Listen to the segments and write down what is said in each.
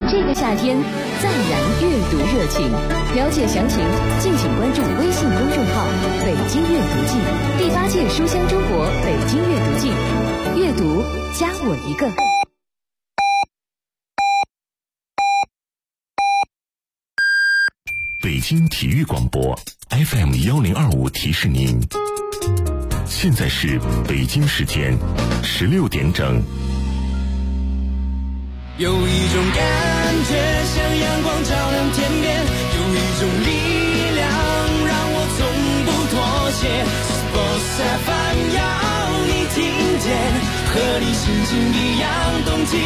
这个夏天再燃阅读热情。了解详情，敬请关注微信公众号“北京阅读季”第8届书香中国北京阅读季，阅读加我一个。 北京体育广播 FM1025提示您，现在是北京时间16点整。 有一种感觉像阳光照亮天边，有一种力量让我从不妥协。Sports FM 要你听见，和你心情一样动起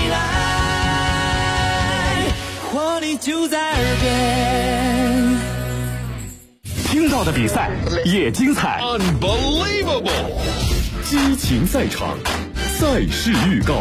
来，活力就在耳边。 听到的比赛也精彩 Unbelievable， 激情赛场，赛事预告。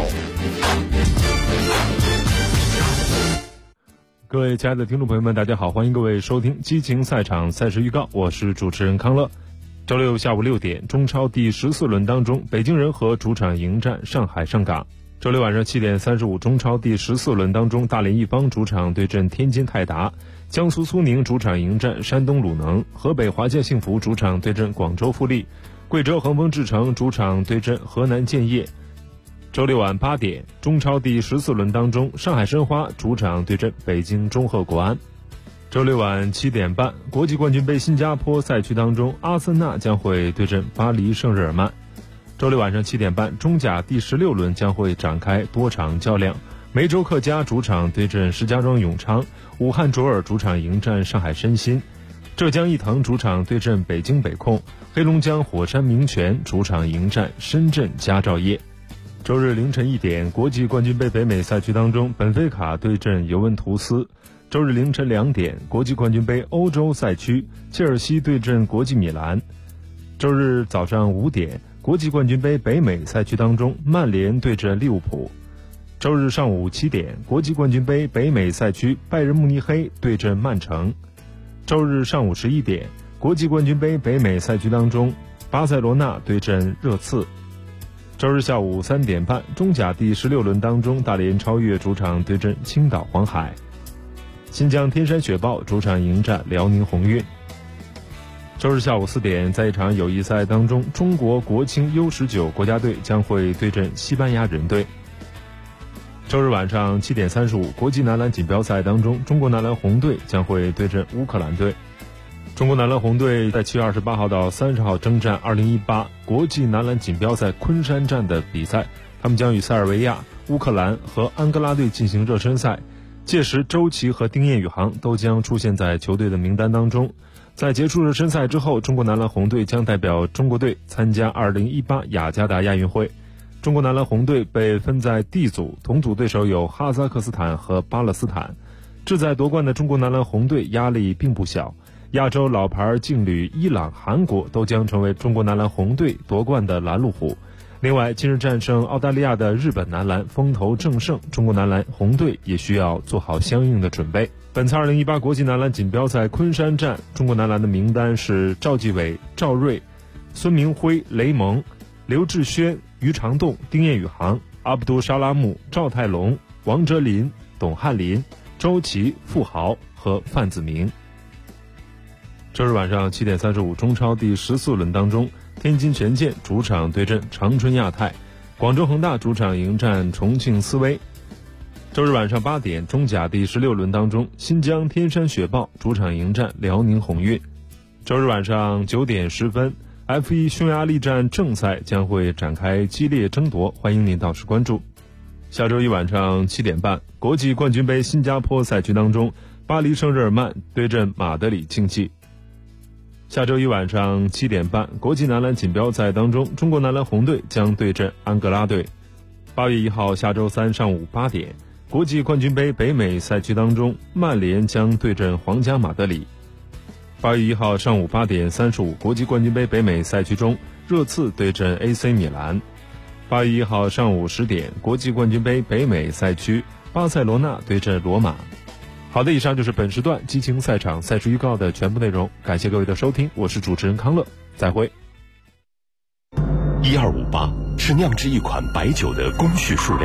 各位亲爱的听众朋友们，大家好，欢迎各位收听激情赛场赛事预告，我是主持人康乐。周六下午6点，中超第14轮当中，北京人和主场迎战上海上港。周六晚上7点35，中超第14轮当中，大连一方主场对阵天津泰达，江苏苏宁主场迎战山东鲁能，河北华夏幸福主场对阵广州富力，贵州恒丰智诚主场对阵河南建业。周六晚8点，中超第14轮当中，上海申花主场对阵北京中赫国安。周六晚7点半，国际冠军杯新加坡赛区当中，阿森纳将会对阵巴黎圣日耳曼。周六晚上7点半，中甲第16轮将会展开多场较量，梅州客家主场对阵石家庄永昌，武汉卓尔主场迎战上海申鑫，浙江毅腾主场对阵北京北控，黑龙江火山明泉主场迎战深圳佳兆业。周日凌晨1点，国际冠军杯北美赛区当中，本菲卡对阵尤文图斯。周日凌晨2点，国际冠军杯欧洲赛区，切尔西对阵国际米兰。周日早上5点，国际冠军杯北美赛区当中，曼联对阵利物浦。周日上午7点，国际冠军杯北美赛区，拜仁慕尼黑对阵曼城。周日上午11点，国际冠军杯北美赛区当中，巴塞罗那对阵热刺。周日下午3点半，中甲第16轮当中，大连超越主场对阵青岛黄海，新疆天山雪豹主场迎战辽宁宏运。周日下午4点，在一场友谊赛当中，中国国青 U19 国家队将会对阵西班牙人队。周日晚上7点35，国际男篮锦标赛当中，中国男篮红队将会对阵乌克兰队。中国男篮红队在7月28号到30号征战2018国际男篮锦标赛昆山站的比赛，他们将与塞尔维亚、乌克兰和安哥拉队进行热身赛，届时周琦和丁彦雨航都将出现在球队的名单当中。在结束热身赛之后，中国男篮红队将代表中国队参加2018雅加达亚运会。中国男篮红队被分在 D 组，同组对手有哈萨克斯坦和巴勒斯坦。志在夺冠的中国男篮红队压力并不小，亚洲老牌劲旅伊朗、韩国都将成为中国男篮红队夺冠的拦路虎。另外，近日战胜澳大利亚的日本男篮风头正盛，中国男篮红队也需要做好相应的准备。本次2018国际男篮锦标赛昆山站，中国男篮的名单是赵继伟、赵睿、孙明辉、雷蒙、刘志轩、于长栋、丁彦雨航、阿卜杜沙拉木、赵泰龙、王哲林、董翰林、周琦、傅豪和范子铭。周日晚上7点35，中超第14轮当中，天津权健主场对阵长春亚泰，广州恒大主场迎战重庆斯威。周日晚上8点，中甲第16轮当中，新疆天山雪豹主场迎战辽宁宏运。周日晚上9点10分，F1 匈牙利站正赛将会展开激烈争夺，欢迎您到时关注。下周一晚上7点半，国际冠军杯新加坡赛区当中，巴黎圣日耳曼对阵马德里竞技。下周一晚上7点半，国际男篮锦标赛当中，中国男篮红队将对阵安哥拉队。8月1号下周3上午8点，国际冠军杯北美赛区当中，曼联将对阵皇家马德里。8月1号上午8点35，国际冠军杯北美赛区中，热刺对阵 AC 米兰。8月1号上午10点，国际冠军杯北美赛区，巴塞罗那对阵罗马。好的，以上就是本时段激情赛场赛事预告的全部内容，感谢各位的收听，我是主持人康乐，再会。 1258是酿制一款白酒的工序数量，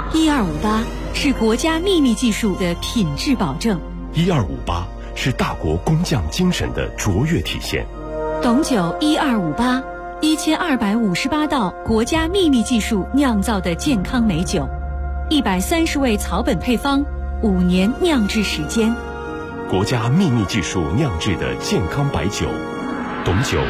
1258是国家秘密技术的品质保证 ，1258是大国工匠精神的卓越体现。 董酒1258 1258道国家秘密技术酿造的健康美酒，130味草本配方，5年酿制时间， 国家秘密技术酿制的健康白酒，董酒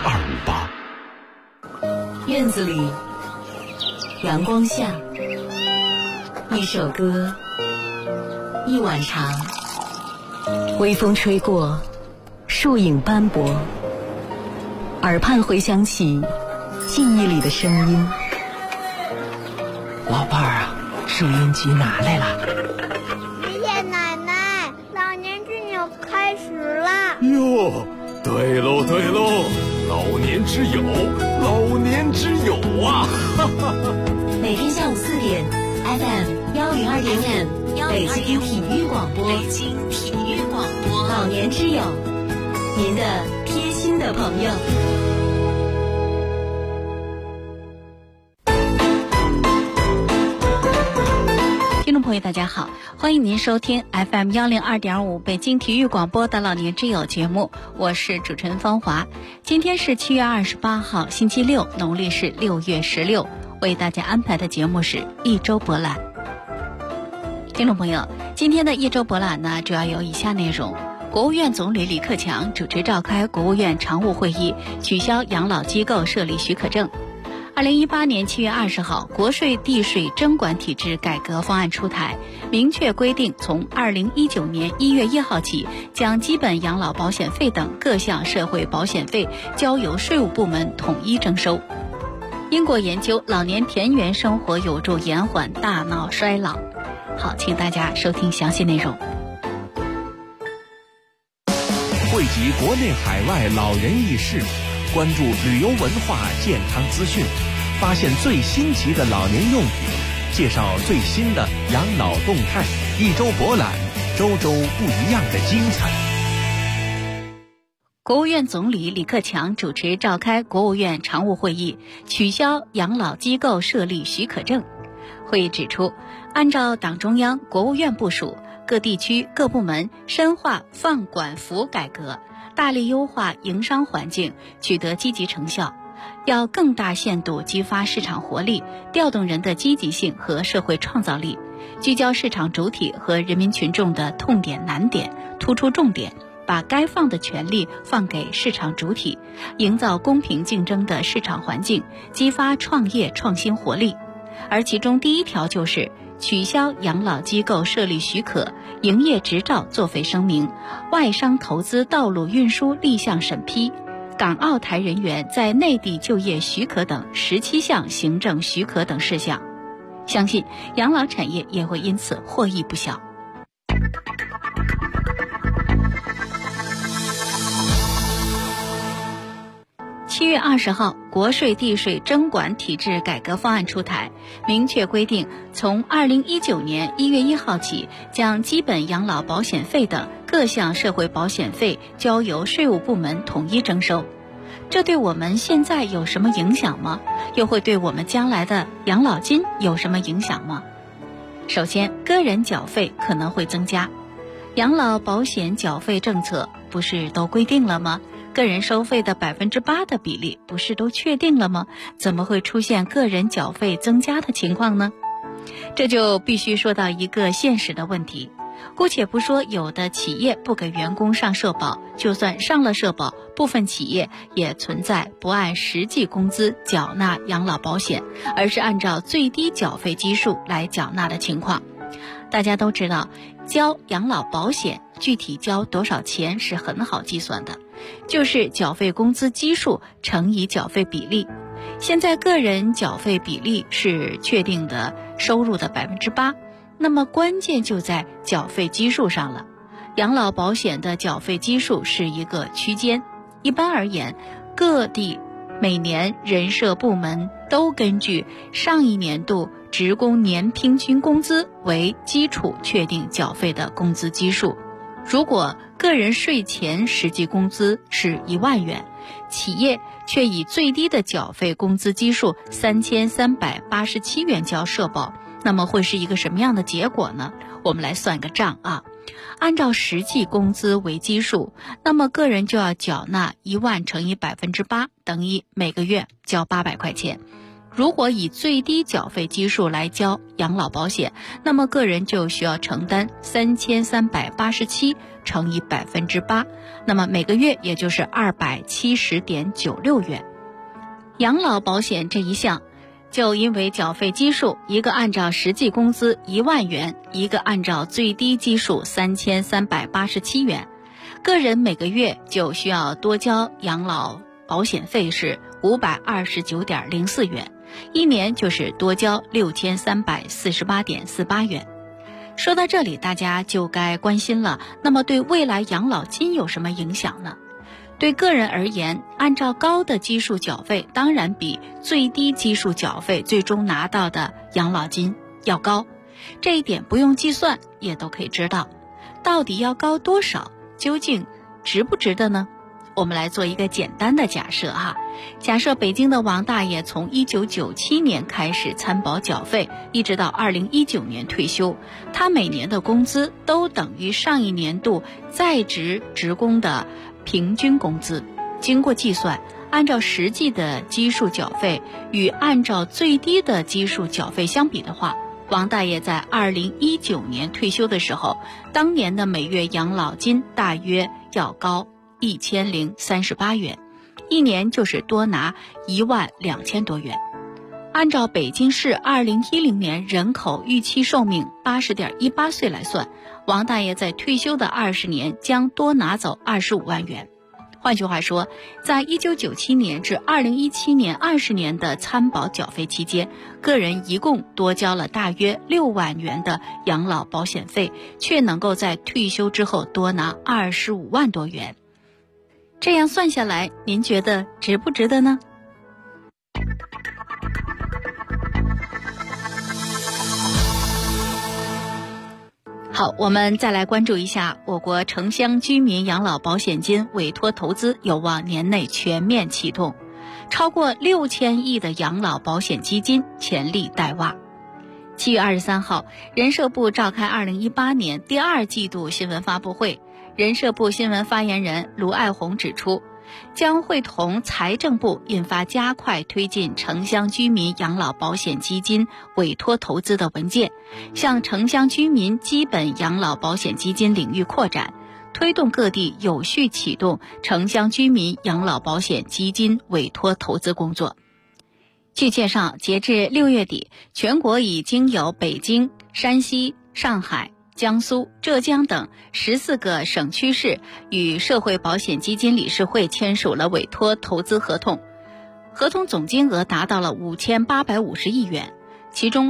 1258。 院子里，阳光下，一首歌，一碗茶，微风吹过，树影斑驳，耳畔回响起记忆里的声音。 老伴儿啊，收音机拿来了。 爷爷奶奶，老年之友开始了。 哟，对喽对喽，老年之友，老年之友啊！ 每天下午4点 FM 102.5北京体育广播，北京体育广播，老年之友，您的贴心的朋友。 听众朋友大家好，欢迎您收听 FM 102.5北京体育广播的老年之友节目，我是主持人芳华。今天是7月28号星期六，农历是6月16，为大家安排的节目是一周博览。听众朋友，今天的一周博览呢，主要有以下内容：国务院总理李克强主持召开国务院常务会议，取消养老机构设立许可证。2018年7月20号，国税地税征管体制改革方案出台，明确规定从2019年1月1号起，将基本养老保险费等各项社会保险费交由税务部门统一征收。英国研究老年田园生活有助延缓大脑衰老。好，请大家收听详细内容。 汇集国内海外老人轶事，关注旅游文化健康资讯，发现最新奇的老年用品，介绍最新的养老动态。一周博览，周周不一样的精彩。 国务院总理李克强主持召开国务院常务会议，取消养老机构设立许可证。会议指出，按照党中央、国务院部署，各地区各部门深化放管服改革，大力优化营商环境，取得积极成效。要更大限度激发市场活力，调动人的积极性和社会创造力，聚焦市场主体和人民群众的痛点难点，突出重点，把该放的权利放给市场主体，营造公平竞争的市场环境，激发创业创新活力。而其中第一条就是取消养老机构设立许可、营业执照作废声明、外商投资道路运输立项审批、港澳台人员在内地就业许可等17项行政许可等事项。相信养老产业也会因此获益不小。7月20号，国税地税征管体制改革方案出台，明确规定，从2019年1月1号起，将基本养老保险费等各项社会保险费交由税务部门统一征收。这对我们现在有什么影响吗？又会对我们将来的养老金有什么影响吗？首先，个人缴费可能会增加。养老保险缴费政策不是都规定了吗？个人收费的8%的比例不是都确定了吗？怎么会出现个人缴费增加的情况呢？这就必须说到一个现实的问题。姑且不说有的企业不给员工上社保，就算上了社保，部分企业也存在不按实际工资缴纳养老保险，而是按照最低缴费基数来缴纳的情况。大家都知道，交养老保险具体交多少钱是很好计算的，就是缴费工资基数乘以缴费比例。现在个人缴费比例是确定的收入的8%，那么关键就在缴费基数上了。养老保险的缴费基数是一个区间，一般而言，各地每年人社部门都根据上一年度职工年平均工资为基础确定缴费的工资基数。如果个人税前实际工资是1万元，企业却以最低的缴费工资基数3387元交社保， 那么会是一个什么样的结果呢？我们来算个账啊。按照实际工资为基数，那么个人就要缴纳1万乘以8%，等于每个月交800块钱。如果以最低缴费基数来交养老保险，那么个人就需要承担3387乘以8%，那么每个月也就是270.96元。养老保险这一项，就因为缴费基数一个按照实际工资1万元，一个按照最低基数3387元，个人每个月就需要多交养老保险费是529.04元，一年就是多交6348.48元。说到这里，大家就该关心了，那么对未来养老金有什么影响呢？对个人而言，按照高的基数缴费，当然比最低基数缴费最终拿到的养老金要高，这一点不用计算也都可以知道。到底要高多少，究竟值不值得呢？我们来做一个简单的假设哈，假设北京的王大爷从1997年开始参保缴费，一直到2019年退休，他每年的工资都等于上一年度在职职工的平均工资。经过计算，按照实际的基数缴费与按照最低的基数缴费相比的话，王大爷在2019年退休的时候，当年的每月养老金大约要高1038元，一年就是多拿12000多元。按照北京市2010年人口预期寿命80.18岁来算，王大爷在退休的20年将多拿走25万元。换句话说，在1997年至2017年20年的参保缴费期间，个人一共多交了大约6万元的养老保险费，却能够在退休之后多拿25万多元。这样算下来，您觉得值不值得呢？好，我们再来关注一下我国城乡居民养老保险金委托投资有望年内全面启动，超过6000亿的养老保险基金潜力待挖。7月23号，人社部召开2018年第2季度新闻发布会，人社部新闻发言人卢爱红指出，将会同财政部印发加快推进城乡居民养老保险基金委托投资的文件，向城乡居民基本养老保险基金领域扩展，推动各地有序启动城乡居民养老保险基金委托投资工作。据介绍，截至6月底，全国已经有北京、山西、上海、江苏、浙江等14个省区市与社会保险基金理事会签署了委托投资合同，合同总金额达到了5850亿元，其中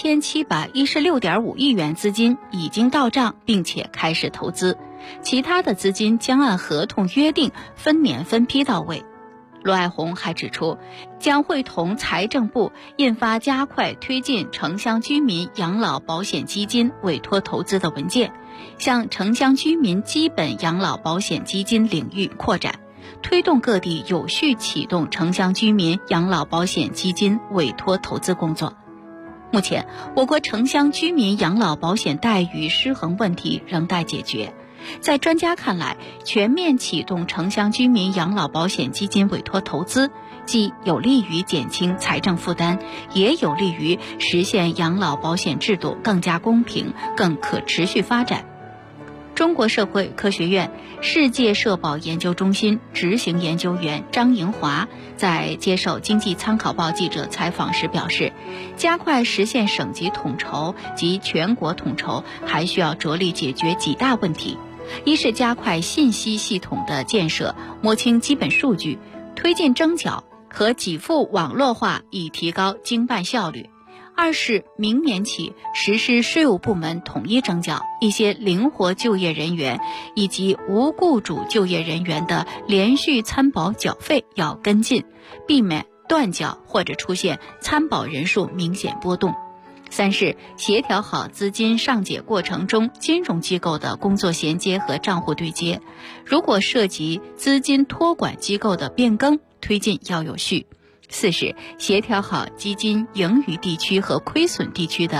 3716.5亿元资金已经到账并且开始投资，其他的资金将按合同约定分年分批到位。罗爱红还指出，将会同财政部印发加快推进城乡居民养老保险基金委托投资的文件，向城乡居民基本养老保险基金领域扩展，推动各地有序启动城乡居民养老保险基金委托投资工作。目前，我国城乡居民养老保险待遇失衡问题仍待解决。在专家看来，全面启动城乡居民养老保险基金委托投资，既有利于减轻财政负担，也有利于实现养老保险制度更加公平、更可持续发展。中国社会科学院世界社保研究中心执行研究员张莹华在接受经济参考报记者采访时表示，加快实现省级统筹及全国统筹还需要着力解决几大问题。一是加快信息系统的建设，摸清基本数据，推进征缴和给付网络化，以提高经办效率。二是明年起实施税务部门统一征缴，一些灵活就业人员以及无雇主就业人员的连续参保缴费要跟进，避免断缴或者出现参保人数明显波动。三是协调好资金上解过程中金融机构的工作衔接和账户对接，如果涉及资金托管机构的变更，推进要有序。四是协调好基金盈余地区和亏损地区的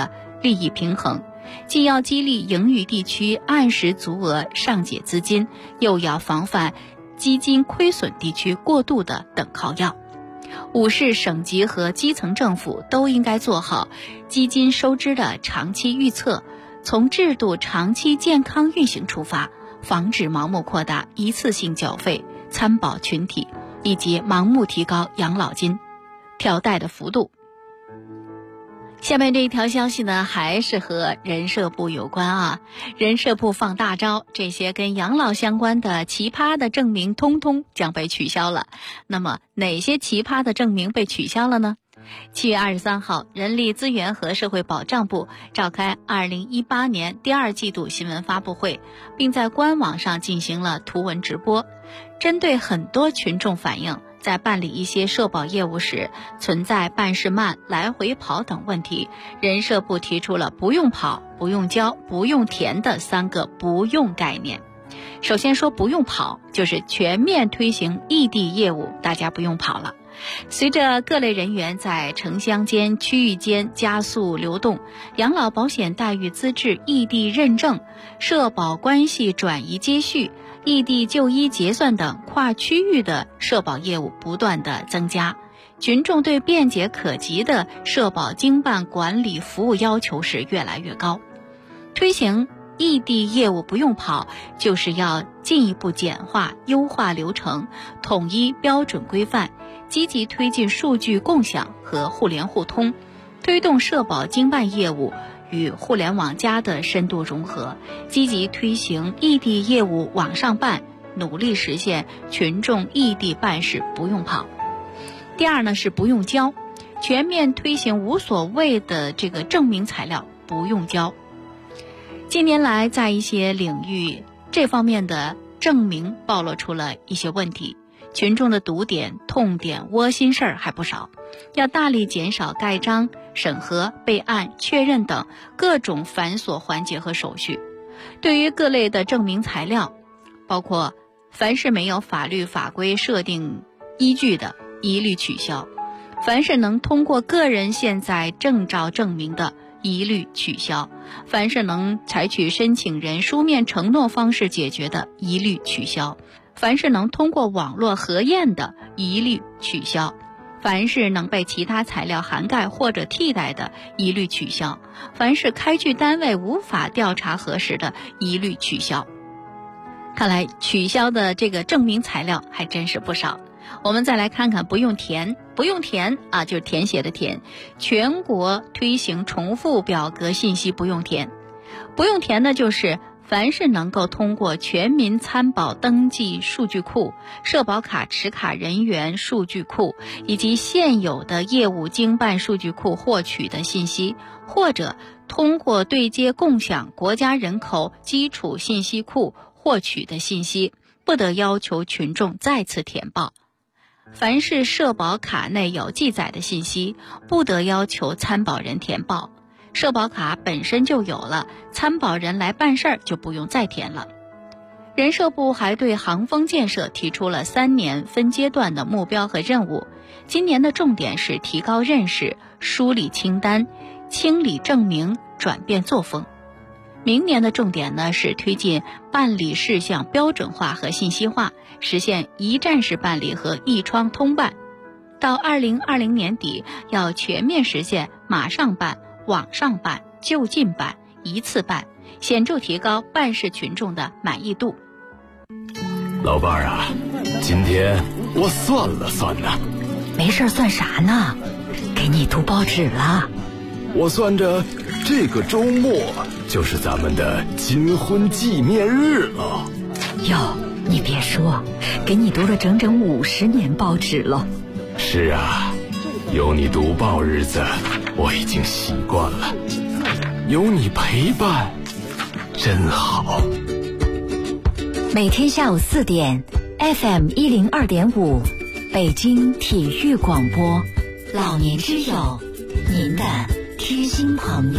利益平衡，既要激励盈余地区按时足额上解资金，又要防范基金亏损地区过度的等靠要。5市省级和基层政府都应该做好基金收支的长期预测，从制度长期健康运行出发，防止盲目扩大一次性缴费、参保群体，以及盲目提高养老金调贷的幅度。下面这一条消息呢，还是和人社部有关啊。人社部放大招，这些跟养老相关的奇葩的证明通通将被取消了。那么哪些奇葩的证明被取消了呢？7月23号，人力资源和社会保障部召开2018年第2季度新闻发布会，并在官网上进行了图文直播。针对很多群众反映，在办理一些社保业务时存在办事慢、来回跑等问题，人社部提出了不用跑、不用交、不用填的3个不用概念。首先说不用跑，就是全面推行异地业务，大家不用跑了。随着各类人员在城乡间、区域间加速流动，养老保险待遇资质异地认证、社保关系转移接续、异地就医结算等跨区域的社保业务不断的增加，群众对便捷可及的社保经办管理服务要求是越来越高。推行异地业务不用跑，就是要进一步简化、优化流程，统一标准规范，积极推进数据共享和互联互通，推动社保经办业务与互联网的深度融合，积极推行异地业务网上办，努力实现群众异地办事不用跑。第二呢是不用交，全面推行无所谓的这个证明材料不用交。近年来在一些领域这方面的证明暴露出了一些问题，群众的堵点、痛点、窝心事儿还不少，要大力减少盖章、审核、备案、确认等各种繁琐环节和手续。对于各类的证明材料，包括凡是没有法律法规设定依据的，一律取消；凡是能通过个人现在证照证明的，一律取消；凡是能采取申请人书面承诺方式解决的，一律取消；凡是能通过网络核验的，一律取消；凡是能被其他材料涵盖或者替代的，一律取消；凡是开具单位无法调查核实的，一律取消。看来取消的这个证明材料还真是不少。我们再来看看不用填，不用填啊，就是填写的填。全国推行重复表格信息不用填。不用填的就是凡是能够通过全民参保登记数据库、社保卡持卡人员数据库以及现有的业务经办数据库获取的信息，或者通过对接共享国家人口基础信息库获取的信息，不得要求群众再次填报。凡是社保卡内有记载的信息，不得要求参保人填报。社保卡本身就有了，参保人来办事儿就不用再填了。人社部还对航风建设提出了3年分阶段的目标和任务。今年的重点是提高认识、梳理清单、清理证明、转变作风。明年的重点呢是推进办理事项标准化和信息化，实现一站式办理和一窗通办。到2020年底，要全面实现马上办、网上办、就近办、一次办，显著提高办事群众的满意度。 老伴儿啊，今天我算了算呢。 没事算啥呢？给你读报纸了。 我算着这个周末就是咱们的金婚纪念日了。 哟，你别说，给你读了整整50年报纸了。 是啊，有你读报日子我已经习惯了，有你陪伴真好。 每天下午4点 FM 102.5北京体育广播，老年之友，您的贴心朋友。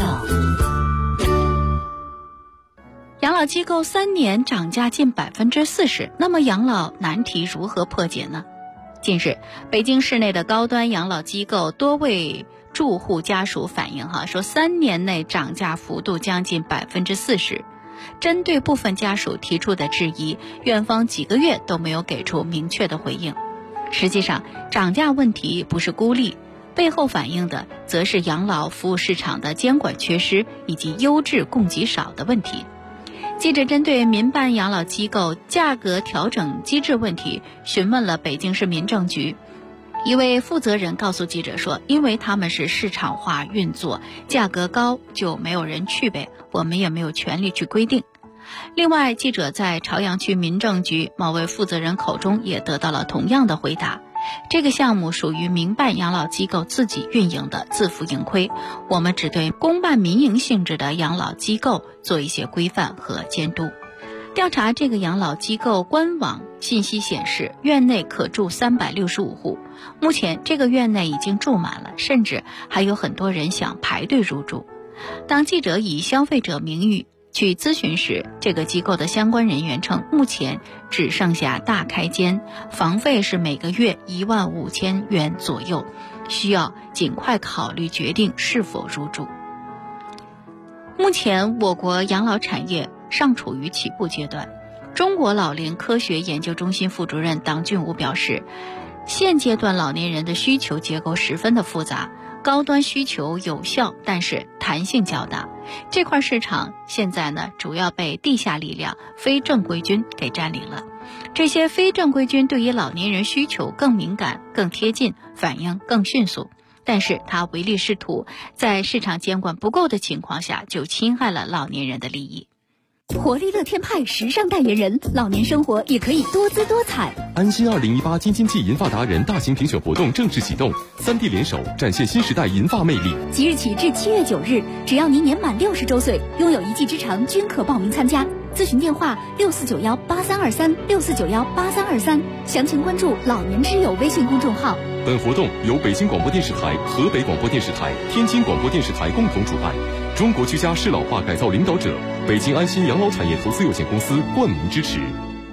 养老机构3年涨价近40%，那么养老难题如何破解呢？近日，北京市内的高端养老机构多为住户家属反映说3年内涨价幅度将近40%。针对部分家属提出的质疑，院方几个月都没有给出明确的回应。实际上，涨价问题不是孤立，背后反映的则是养老服务市场的监管缺失以及优质供给少的问题。记者针对民办养老机构价格调整机制问题询问了北京市民政局，一位负责人告诉记者说，因为他们是市场化运作，价格高就没有人去呗，我们也没有权利去规定。另外，记者在朝阳区民政局某位负责人口中也得到了同样的回答，这个项目属于民办养老机构自己运营的，自负盈亏，我们只对公办民营性质的养老机构做一些规范和监督。调查这个养老机构官网信息显示，院内可住365户，目前这个院内已经住满了，甚至还有很多人想排队入住。当记者以消费者名义去咨询时，这个机构的相关人员称，目前只剩下大开间，房费是每个月15000元左右，需要尽快考虑决定是否入住。目前我国养老产业尚处于起步阶段，中国老龄科学研究中心副主任党俊武表示，现阶段老年人的需求结构十分的复杂，高端需求有效，但是弹性较大。这块市场现在呢，主要被地下力量、非正规军给占领了。这些非正规军对于老年人需求更敏感、更贴近，反应更迅速。但是他唯利是图，在市场监管不够的情况下，就侵害了老年人的利益。 活力乐天派时尚代言人，老年生活也可以多姿多彩。 安心2018京津冀银发达人大型评选活动正式启动，3地联手展现新时代银发魅力。 即日起至7月9日，只要您年满60周岁，拥有1技之长，均可报名参加。咨询电话64918364918323，详情关注老年之友微信公众号。 本活动由北京广播电视台、河北广播电视台、天津广播电视台共同主办，中国居家适老化改造领导者北京安心养老产业投资有限公司冠名支持。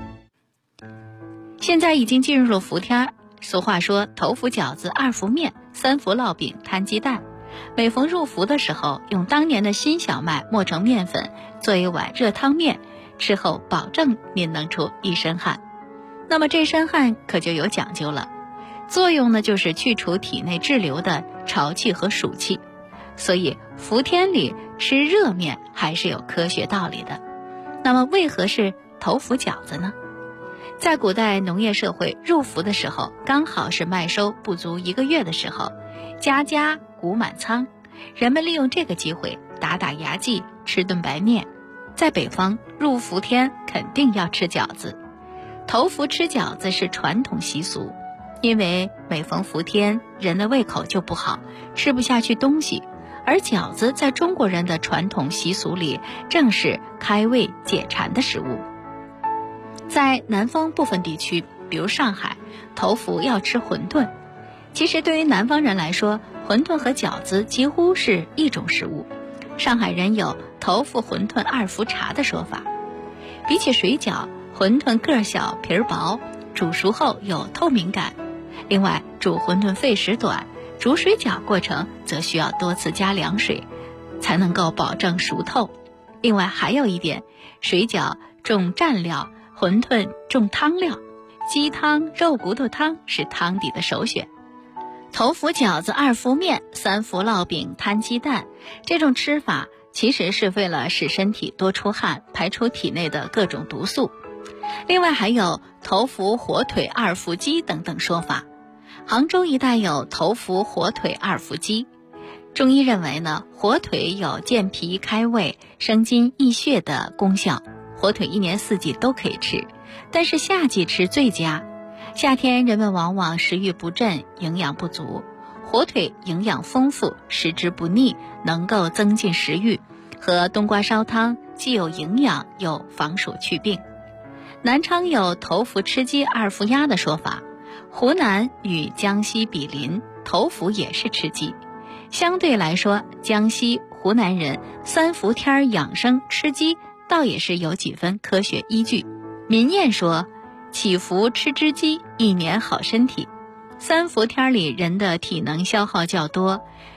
现在已经进入了伏天，俗话说头伏饺子2伏面3伏烙饼摊鸡蛋。每逢入伏的时候，用当年的新小麦磨成面粉，做一碗热汤面，吃后保证您能出一身汗。那么这身汗可就有讲究了，作用呢就是去除体内滞留的潮气和暑气，所以伏天里吃热面还是有科学道理的。那么为何是头伏饺子呢？在古代农业社会，入伏的时候刚好是麦收不足1个月的时候，家家谷满仓，人们利用这个机会打打牙祭，吃顿白面。在北方，入伏天肯定要吃饺子，头伏吃饺子是传统习俗，因为每逢伏天，人的胃口就不好，吃不下去东西，而饺子在中国人的传统习俗里正是开胃解馋的食物。在南方部分地区，比如上海，头伏要吃馄饨。其实对于南方人来说，馄饨和饺子几乎是一种食物。上海人有头伏馄饨2伏茶的说法。比起水饺，馄饨个小皮儿薄，煮熟后有透明感。另外，煮馄饨费时短，煮水饺过程则需要多次加凉水，才能够保证熟透。另外还有一点，水饺重蘸料，馄饨重汤料，鸡汤、肉骨头汤是汤底的首选。头伏饺子2伏面3伏烙饼摊鸡蛋，这种吃法其实是为了使身体多出汗，排出体内的各种毒素。另外还有头伏火腿2伏鸡等等说法。杭州一带有头伏火腿2伏鸡。中医认为呢，火腿有健脾开胃、生津益血的功效，火腿1年4季都可以吃，但是夏季吃最佳。夏天人们往往食欲不振，营养不足，火腿营养丰富，食之不腻，能够增进食欲，和冬瓜烧汤既有营养又防暑祛病。南昌有头伏吃鸡2伏鸭的说法，湖南与江西比邻，头伏也是吃鸡。相对来说，江西、湖南人3伏天养生吃鸡，倒也是有几分科学依据。民谚说，起伏吃只鸡，1年好身体。3伏天里人的体能消耗较多，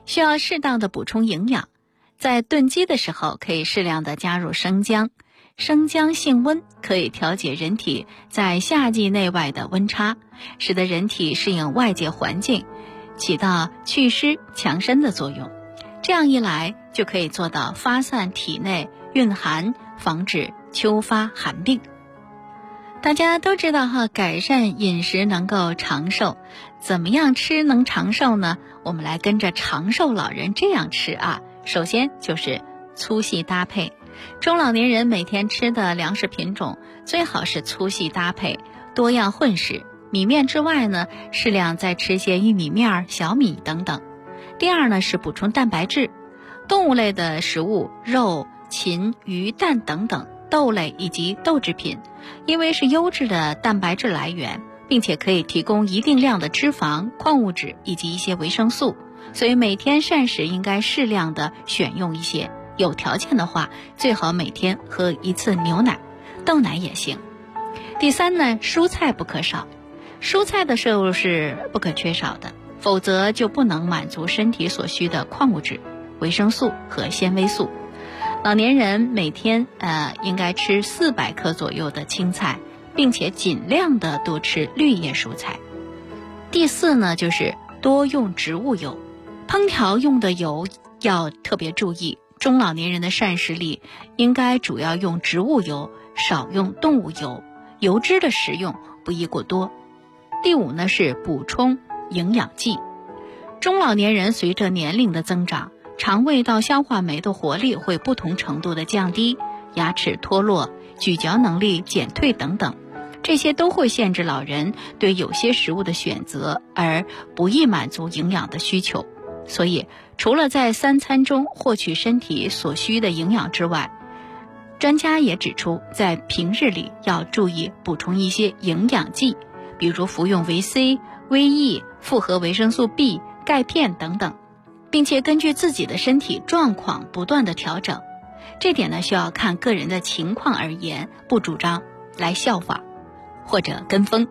需要适当的补充营养。在炖鸡的时候可以适量的加入生姜，生姜性温，可以调节人体在夏季内外的温差，使得人体适应外界环境，起到祛湿强身的作用。这样一来就可以做到发散体内蕴寒，防止秋发寒病。大家都知道改善饮食能够长寿，怎么样吃能长寿呢？我们来跟着长寿老人这样吃啊。首先就是粗细搭配，中老年人每天吃的粮食品种最好是粗细搭配，多样混食。米面之外呢，适量再吃些玉米面、小米等等。第二呢是补充蛋白质，动物类的食物，肉、禽、鱼、蛋等等，豆类以及豆制品，因为是优质的蛋白质来源，并且可以提供一定量的脂肪、矿物质以及一些维生素，所以每天膳食应该适量的选用一些，有条件的话最好每天喝1次牛奶，豆奶也行。第三呢，蔬菜不可少，蔬菜的摄入是不可缺少的，否则就不能满足身体所需的矿物质、维生素和纤维素。老年人每天应该吃400克左右的青菜，并且尽量的多吃绿叶蔬菜。第四呢，就是多用植物油，烹调用的油要特别注意，中老年人的膳食里应该主要用植物油，少用动物油，油脂的食用不宜过多。第五呢是补充营养剂，中老年人随着年龄的增长，肠胃到消化酶的活力会不同程度的降低，牙齿脱落、咀嚼能力减退等等，这些都会限制老人对有些食物的选择，而不易满足营养的需求。所以除了在3餐中获取身体所需的营养之外，专家也指出，在平日里要注意补充一些营养剂，比如服用维 C、维 E、复合维生素 B、钙片等等，并且根据自己的身体状况不断的调整。这点呢需要看个人的情况而言，不主张来效仿或者跟风。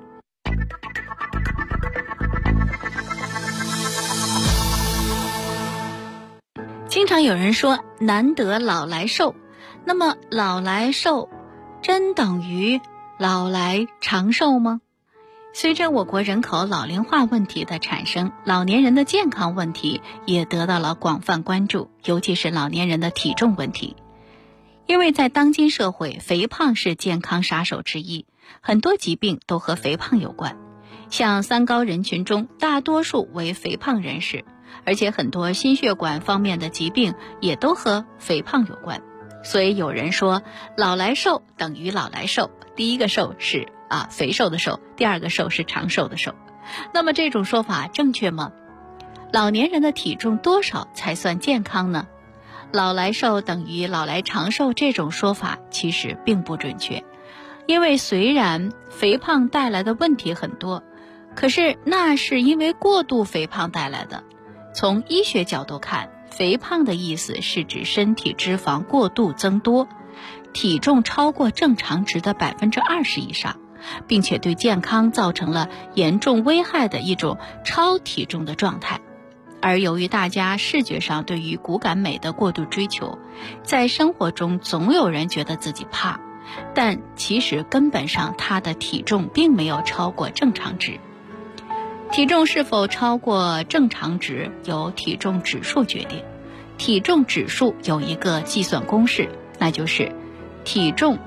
经常有人说难得老来瘦，那么老来瘦真等于老来长寿吗？随着我国人口老龄化问题的产生，老年人的健康问题也得到了广泛关注，尤其是老年人的体重问题。因为在当今社会，肥胖是健康杀手之一，很多疾病都和肥胖有关。像3高人群中，大多数为肥胖人士，而且很多心血管方面的疾病也都和肥胖有关。所以有人说老来瘦等于老来瘦，第一个瘦是肥瘦的瘦，第二个瘦是长寿的寿。那么这种说法正确吗？老年人的体重多少才算健康呢？老来瘦等于老来长寿这种说法其实并不准确，因为虽然肥胖带来的问题很多，可是那是因为过度肥胖带来的。从医学角度看，肥胖的意思是指身体脂肪过度增多，体重超过正常值的20%以上，并且对健康造成了严重危害的一种超体重的状态。而由于大家视觉上对于骨感美的过度追求，在生活中总有人觉得自己胖，但其实根本上他的体重并没有超过正常值。体重是否超过正常值由体重指数决定，体重指数有一个计算公式，那就是体重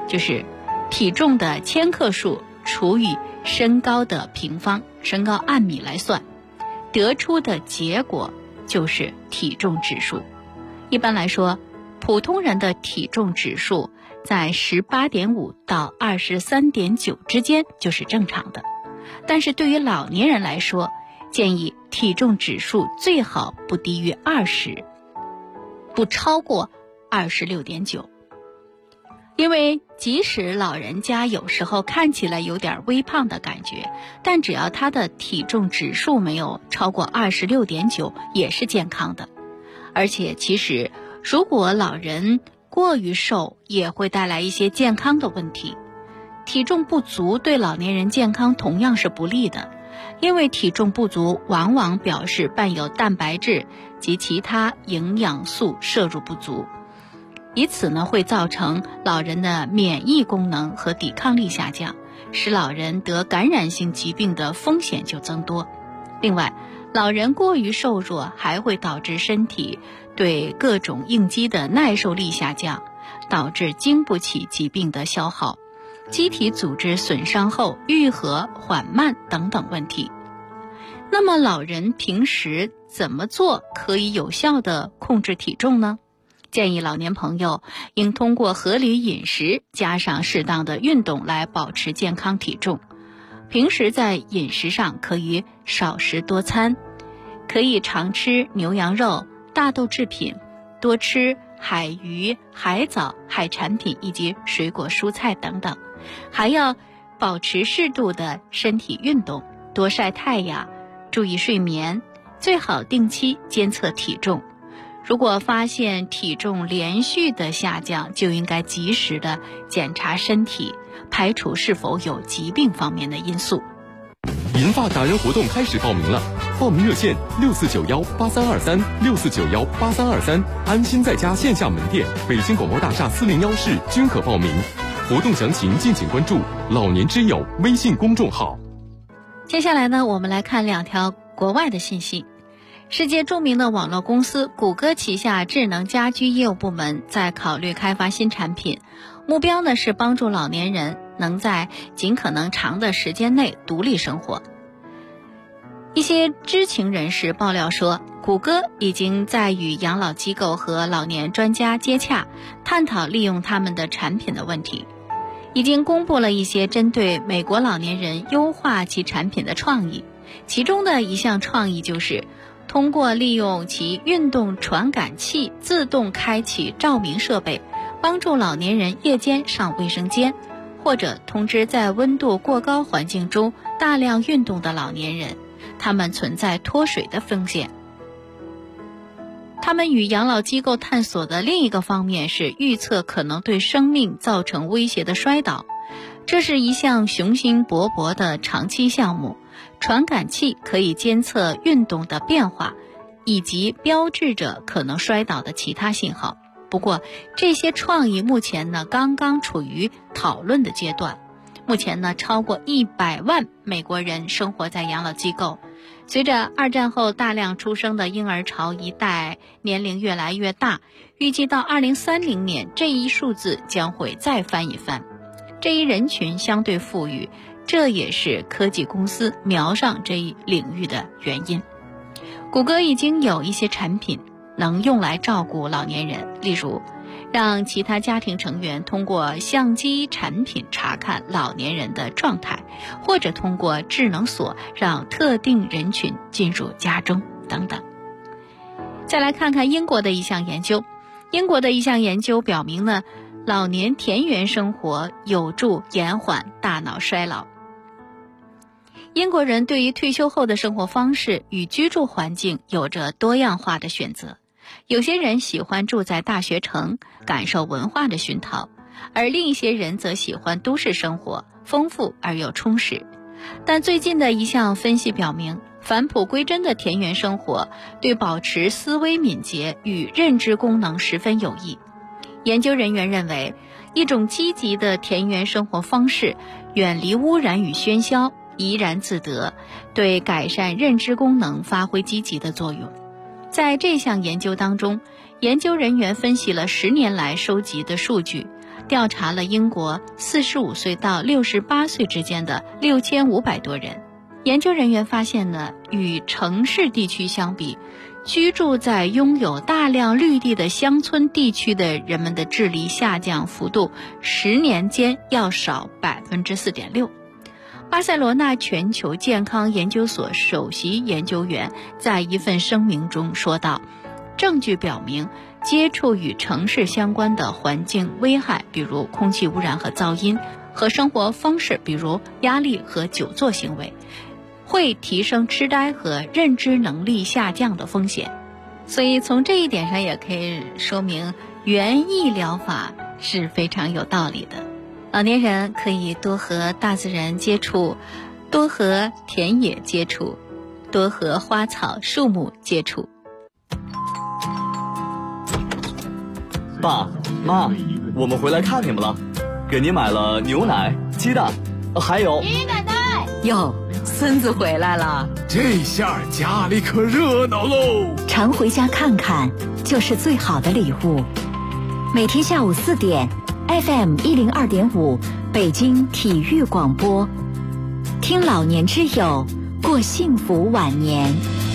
的千克数除以身高的平方，身高按米来算，得出的结果就是体重指数。一般来说，普通人的体重指数在18.5到23.9之间就是正常的，但是对于老年人来说，建议体重指数最好不低于20，不超过26.9。因为即使老人家有时候看起来有点微胖的感觉，但只要他的体重指数没有超过26.9也是健康的。而且其实如果老人过于瘦也会带来一些健康的问题，体重不足对老年人健康同样是不利的，因为体重不足往往表示伴有蛋白质、 及其他营养素摄入不足，以此呢会造成老人的免疫功能和抵抗力下降，使老人得感染性疾病的风险就增多。另外，老人过于瘦弱还会导致身体对各种应激的耐受力下降，导致经不起疾病的消耗，机体组织损伤后愈合缓慢等等问题。那么老人平时怎么做可以有效地控制体重呢？建议老年朋友应通过合理饮食加上适当的运动来保持健康体重。平时在饮食上可以少食多餐，可以常吃牛羊肉、大豆制品，多吃海鱼、海藻、海产品以及水果蔬菜等等，还要保持适度的身体运动，多晒太阳，注意睡眠，最好定期监测体重。如果发现体重连续的下降，就应该及时的检查身体，排除是否有疾病方面的因素。 银发达人活动开始报名了，报名热线6491832364918323，安心在家线下门店、北京广播大厦401室均可报名。活动详情敬请关注老年之友微信公众号。 接下来呢，我们来看2条国外的信息。世界著名的网络公司谷歌旗下智能家居业务部门在考虑开发新产品，目标呢是帮助老年人能在尽可能长的时间内独立生活。一些知情人士爆料说，谷歌已经在与养老机构和老年专家接洽，探讨利用他们的产品的问题，已经公布了一些针对美国老年人优化其产品的创意。其中的一项创意就是通过利用其运动传感器自动开启照明设备，帮助老年人夜间上卫生间，或者通知在温度过高环境中大量运动的老年人，他们存在脱水的风险。他们与养老机构探索的另一个方面是预测可能对生命造成威胁的摔倒，这是一项雄心勃勃的长期项目。传感器可以监测运动的变化，以及标志着可能摔倒的其他信号。不过，这些创意目前呢刚刚处于讨论的阶段。目前呢，超过100万美国人生活在养老机构。随着2战后大量出生的婴儿潮一代年龄越来越大，预计到2030年，这一数字将会再翻一番。这一人群相对富裕，这也是科技公司瞄上这一领域的原因。谷歌已经有一些产品能用来照顾老年人，例如让其他家庭成员通过相机产品查看老年人的状态，或者通过智能锁让特定人群进入家中等等。再来看看英国的一项研究。英国的一项研究表明呢，老年田园生活有助延缓大脑衰老。英国人对于退休后的生活方式与居住环境有着多样化的选择，有些人喜欢住在大学城，感受文化的熏陶，而另一些人则喜欢都市生活，丰富而又充实。但最近的一项分析表明，返璞归真的田园生活对保持思维敏捷与认知功能十分有益。研究人员认为，一种积极的田园生活方式远离污染与喧嚣，怡然自得，对改善认知功能发挥积极的作用。在这项研究当中，研究人员分析了10年来收集的数据，调查了英国45岁到68岁之间的6500多人。研究人员发现呢，与城市地区相比，居住在拥有大量绿地的乡村地区的人们的智力下降幅度10年间要少 4.6%。巴塞罗那全球健康研究所首席研究员在一份声明中说道，证据表明，接触与城市相关的环境危害，比如空气污染和噪音，和生活方式，比如压力和久坐行为，会提升痴呆和认知能力下降的风险。所以从这一点上也可以说明园艺疗法是非常有道理的。老年人可以多和大自然接触，多和田野接触，多和花草树木接触。 爸妈，我们回来看你们了，给您买了牛奶、鸡蛋，还有爷爷奶奶。 哟，孙子回来了， 这下家里可热闹喽！ 常回家看看，就是最好的礼物。每天下午4点 ，FM 102.5，北京体育广播，听老年之友，过幸福晚年。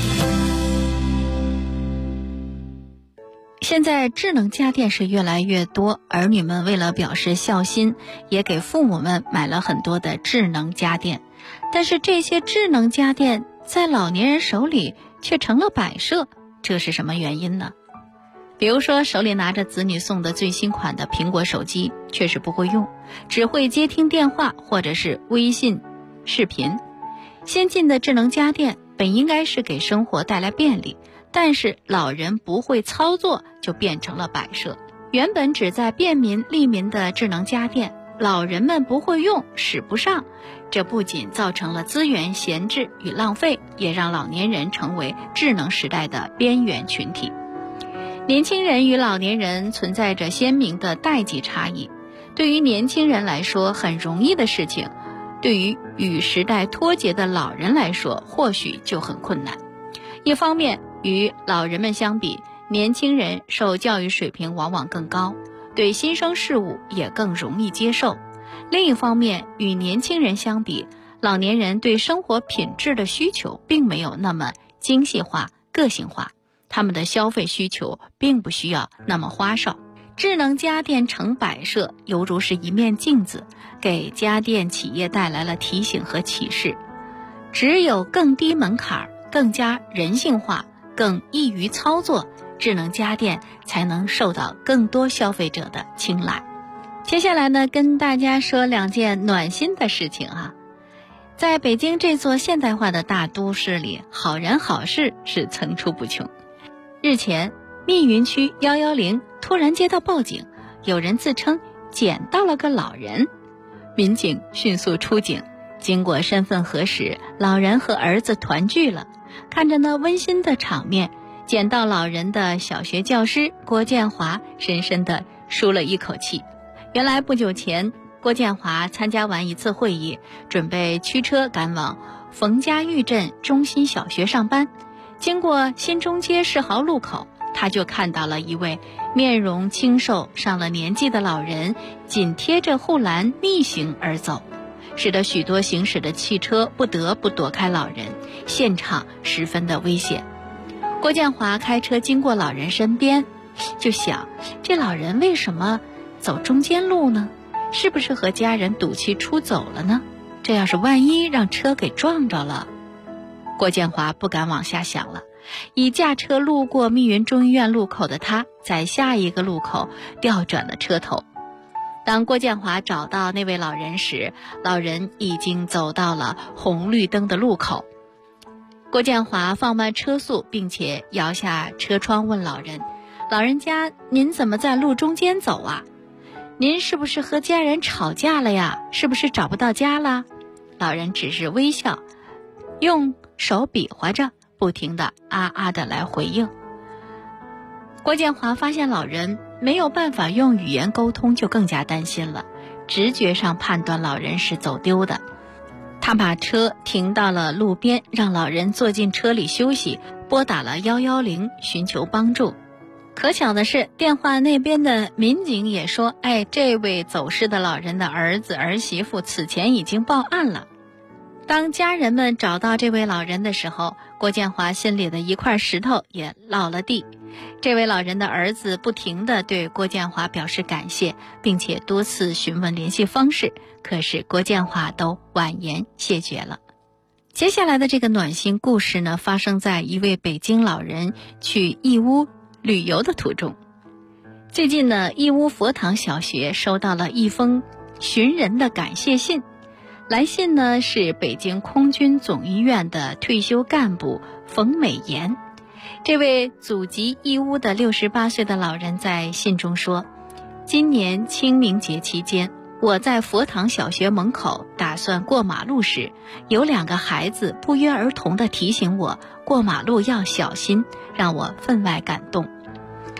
现在智能家电是越来越多，儿女们为了表示孝心，也给父母们买了很多的智能家电。但是这些智能家电在老年人手里却成了摆设，这是什么原因呢？比如说手里拿着子女送的最新款的苹果手机，确实不会用，只会接听电话或者是微信视频。先进的智能家电本应该是给生活带来便利，但是老人不会操作，就变成了摆设。原本旨在便民利民的智能家电，老人们不会用，使不上，这不仅造成了资源闲置与浪费，也让老年人成为智能时代的边缘群体。年轻人与老年人存在着鲜明的代际差异，对于年轻人来说很容易的事情，对于与时代脱节的老人来说或许就很困难。一方面，与老人们相比，年轻人受教育水平往往更高，对新生事物也更容易接受。另一方面，与年轻人相比，老年人对生活品质的需求并没有那么精细化、个性化，他们的消费需求并不需要那么花哨。智能家电成摆设，犹如是一面镜子，给家电企业带来了提醒和启示。只有更低门槛、更加人性化、更易于操作，智能家电才能受到更多消费者的青睐。接下来呢，跟大家说2件暖心的事情啊。在北京这座现代化的大都市里，好人好事是层出不穷。日前，密云区110突然接到报警，有人自称捡到了个老人。民警迅速出警，经过身份核实，老人和儿子团聚了。看着那温馨的场面，捡到老人的小学教师郭建华深深地舒了一口气。原来不久前，郭建华参加完一次会议，准备驱车赶往冯家峪镇中心小学上班。经过新中街世豪路口，他就看到了一位面容清瘦、上了年纪的老人紧贴着护栏逆行而走，使得许多行驶的汽车不得不躲开老人，现场十分的危险。郭建华开车经过老人身边，就想，这老人为什么走中间路呢？是不是和家人赌气出走了呢？这要是万一让车给撞着了，郭建华不敢往下想了。已驾车路过密云中医院路口的他，在下一个路口调转了车头。当郭建华找到那位老人时，老人已经走到了红绿灯的路口。郭建华放慢车速，并且摇下车窗问老人：“老人家，您怎么在路中间走啊？您是不是和家人吵架了呀？是不是找不到家了？”老人只是微笑，用手比划着，不停地啊啊的来回应。郭建华发现老人没有办法用语言沟通，就更加担心了，直觉上判断老人是走丢的。他把车停到了路边，让老人坐进车里休息，拨打了110寻求帮助。可巧的是，电话那边的民警也说，这位走失的老人的儿子儿媳妇此前已经报案了。当家人们找到这位老人的时候，郭建华心里的一块石头也落了地。这位老人的儿子不停地对郭建华表示感谢，并且多次询问联系方式，可是郭建华都婉言谢绝了。接下来的这个暖心故事呢，发生在一位北京老人去义乌旅游的途中。最近呢，义乌佛堂小学收到了一封寻人的感谢信。来信呢是北京空军总医院的退休干部冯美妍。这位祖籍义乌的68岁的老人在信中说，今年清明节期间，我在佛堂小学门口打算过马路时，有2个孩子不约而同地提醒我过马路要小心，让我分外感动。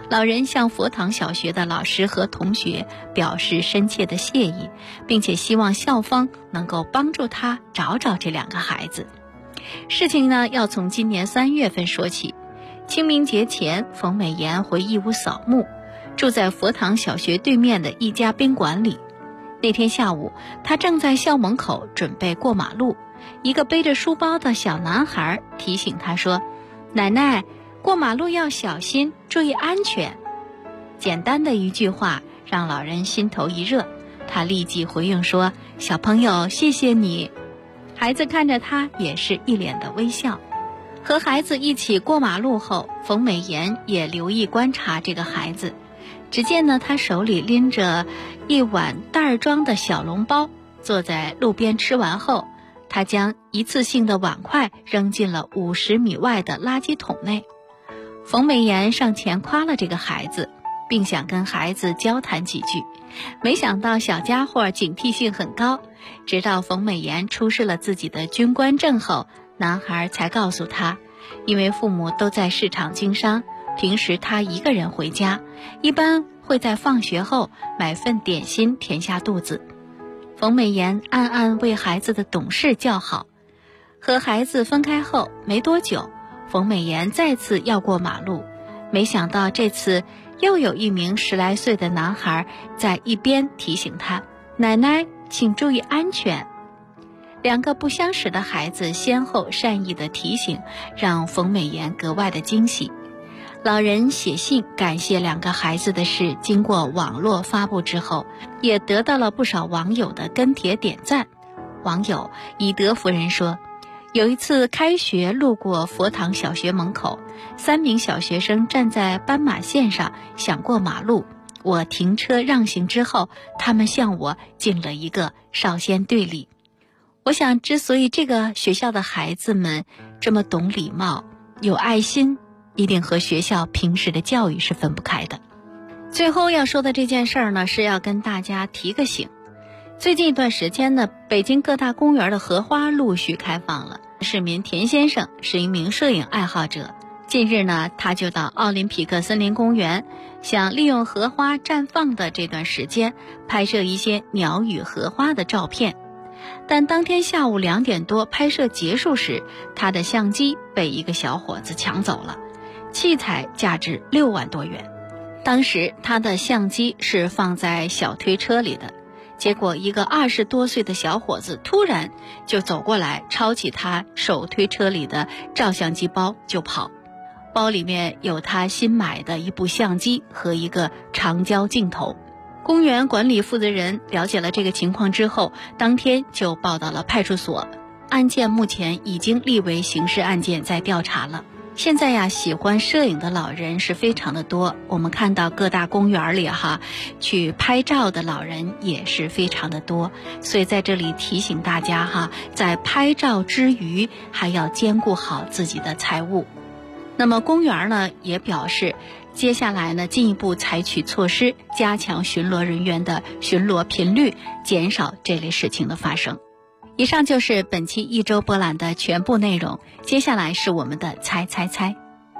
老人向佛堂小学的老师和同学表示深切的谢意，并且希望校方能够帮助他找找这2个孩子。事情呢，要从今年3月份说起。清明节前，冯美妍回义乌扫墓，住在佛堂小学对面的一家宾馆里。那天下午，她正在校门口准备过马路，一个背着书包的小男孩提醒她说：“奶奶，过马路要小心，注意安全。”简单的一句话让老人心头一热，他立即回应说：“小朋友，谢谢你。”孩子看着他也是一脸的微笑。和孩子一起过马路后，冯美妍也留意观察这个孩子。只见呢，他手里拎着一碗袋装的小笼包，坐在路边吃完后，他将一次性的碗筷扔进了50米外的垃圾桶内。冯美妍上前夸了这个孩子，并想跟孩子交谈几句，没想到小家伙警惕性很高，直到冯美妍出示了自己的军官证后，男孩才告诉他，因为父母都在市场经商，平时他一个人回家，一般会在放学后买份点心填下肚子。冯美妍暗暗为孩子的懂事叫好。和孩子分开后没多久，冯美妍再次要过马路，没想到这次又有一名10来岁的男孩在一边提醒他：“奶奶，请注意安全。”2个不相识的孩子先后善意的提醒，让冯美妍格外的惊喜。老人写信感谢2个孩子的事，经过网络发布之后，也得到了不少网友的跟帖点赞。网友以德夫人说，有一次开学路过佛堂小学门口，3名小学生站在斑马线上想过马路，我停车让行之后，他们向我敬了一个少先队礼。我想，之所以这个学校的孩子们这么懂礼貌、有爱心，一定和学校平时的教育是分不开的。最后要说的这件事儿呢，是要跟大家提个醒。最近一段时间呢，北京各大公园的荷花陆续开放了。市民田先生是一名摄影爱好者，近日呢，他就到奥林匹克森林公园，想利用荷花绽放的这段时间，拍摄一些鸟语荷花的照片。但当天下午2点多拍摄结束时，他的相机被一个小伙子抢走了，器材价值6万多元。当时他的相机是放在小推车里的，结果一个20多岁的小伙子突然就走过来，抄起他手推车里的照相机包就跑。包里面有他新买的一部相机和一个长焦镜头。公园管理负责人了解了这个情况之后，当天就报到了派出所。案件目前已经立为刑事案件在调查了。现在呀，喜欢摄影的老人是非常的多，我们看到各大公园里去拍照的老人也是非常的多。所以在这里提醒大家在拍照之余还要兼顾好自己的财物。那么公园呢也表示，接下来呢进一步采取措施，加强巡逻人员的巡逻频率，减少这类事情的发生。以上就是本期一周播览的全部内容，接下来是我们的猜猜猜。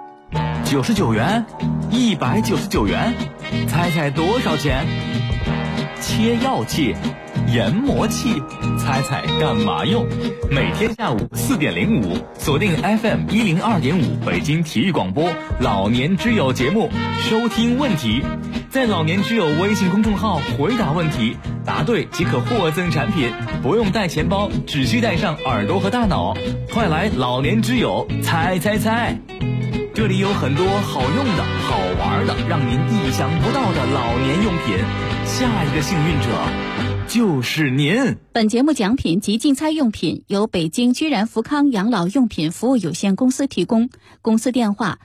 99元，199元，猜猜多少钱？切药器、研磨器，猜猜干嘛用？每天下午4点05，锁定 FM 102.5北京体育广播老年之友节目，收听问题，在老年之友微信公众号回答问题，答对即可获赠产品，不用带钱包，只需带上耳朵和大脑。快来老年之友猜猜猜，这里有很多好用的、好玩的，让您意想不到的老年用品。下一个幸运者就是您。 本节目奖品及竞猜用品由北京居然福康养老用品服务有限公司提供，公司电话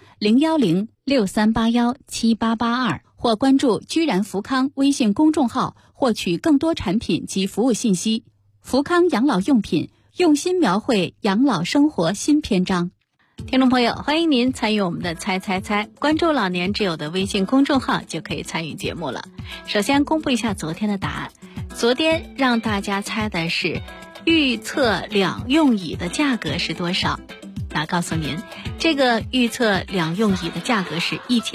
01063817882，或关注居然福康微信公众号获取更多产品及服务信息。福康养老用品，用心描绘养老生活新篇章。听众朋友，欢迎您参与我们的猜猜猜，关注老年之友的微信公众号就可以参与节目了。首先公布一下昨天的答案。昨天让大家猜的是预测2用椅的价格是多少。那告诉您， 这个预测两用椅的价格是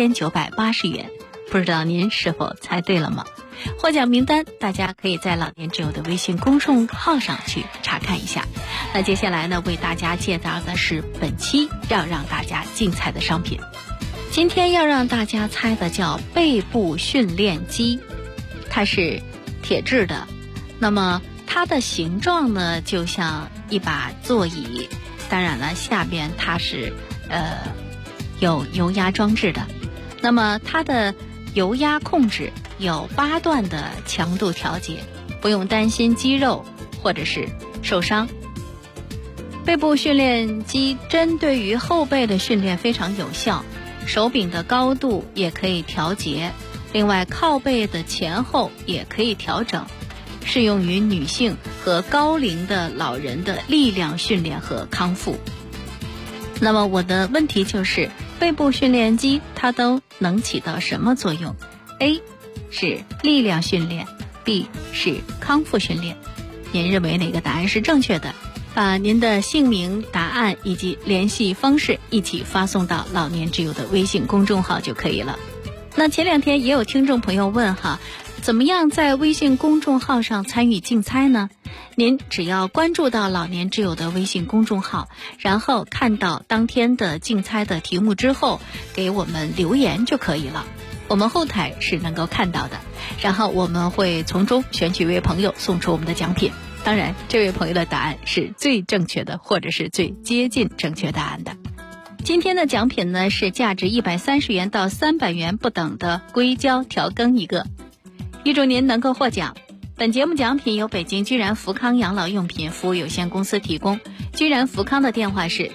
1980元，不知道您是否猜对了吗？获奖名单大家可以在老年之友的微信公众号上去查看一下。那接下来呢，为大家介绍的是本期要让大家竞猜的商品。今天要让大家猜的叫背部训练机，它是铁质的，那么它的形状呢就像一把座椅，当然了，下边它是有油压装置的，那么它的油压控制有8段的强度调节，不用担心肌肉或者是受伤。背部训练机针对于后背的训练非常有效，手柄的高度也可以调节，另外靠背的前后也可以调整，适用于女性和高龄的老人的力量训练和康复。那么我的问题就是，背部训练机它都能起到什么作用？ A 是力量训练， B 是康复训练。您认为哪个答案是正确的？把您的姓名、答案以及联系方式一起发送到老年之友的微信公众号就可以了。那前2天也有听众朋友问哈，怎么样在微信公众号上参与竞猜呢？您只要关注到老年之友的微信公众号，然后看到当天的竞猜的题目之后，给我们留言就可以了。我们后台是能够看到的，然后我们会从中选取一位朋友送出我们的奖品。当然，这位朋友的答案是最正确的，或者是最接近正确答案的。今天的奖品呢是价值130元到300元不等的硅胶调羹一个，预祝您能够获奖。本节目奖品由北京居然福康养老用品服务有限公司提供，居然福康的电话是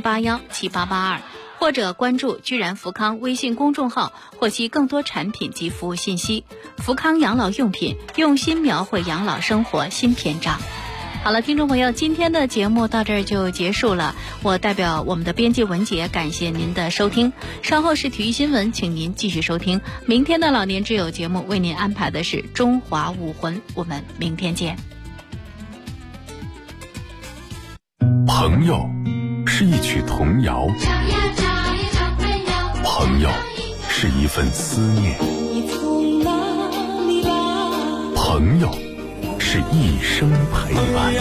63817882，或者关注居然福康微信公众号获悉更多产品及服务信息。福康养老用品，用心描绘养老生活新篇章。好了，听众朋友，今天的节目到这儿就结束了。我代表我们的编辑文杰感谢您的收听。稍后是体育新闻，请您继续收听。明天的老年之友节目为您安排的是中华武魂，我们明天见。 朋友是一曲童谣，朋友是一份思念，朋友是一生陪伴。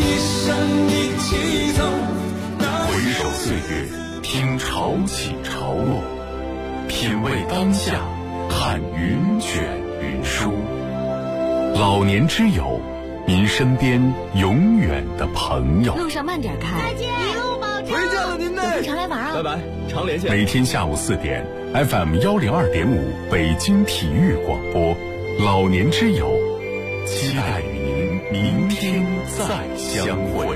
回首岁月，听潮起潮落，品味当下，看云卷云舒。老年之友，您身边永远的朋友。 路上慢点开， 一路保重。 回家了您呢， 常来玩啊！ 拜拜，常连线。 每天下午4点 ，FM 102.5北京体育广播，老年之友，期待与您明天再相会。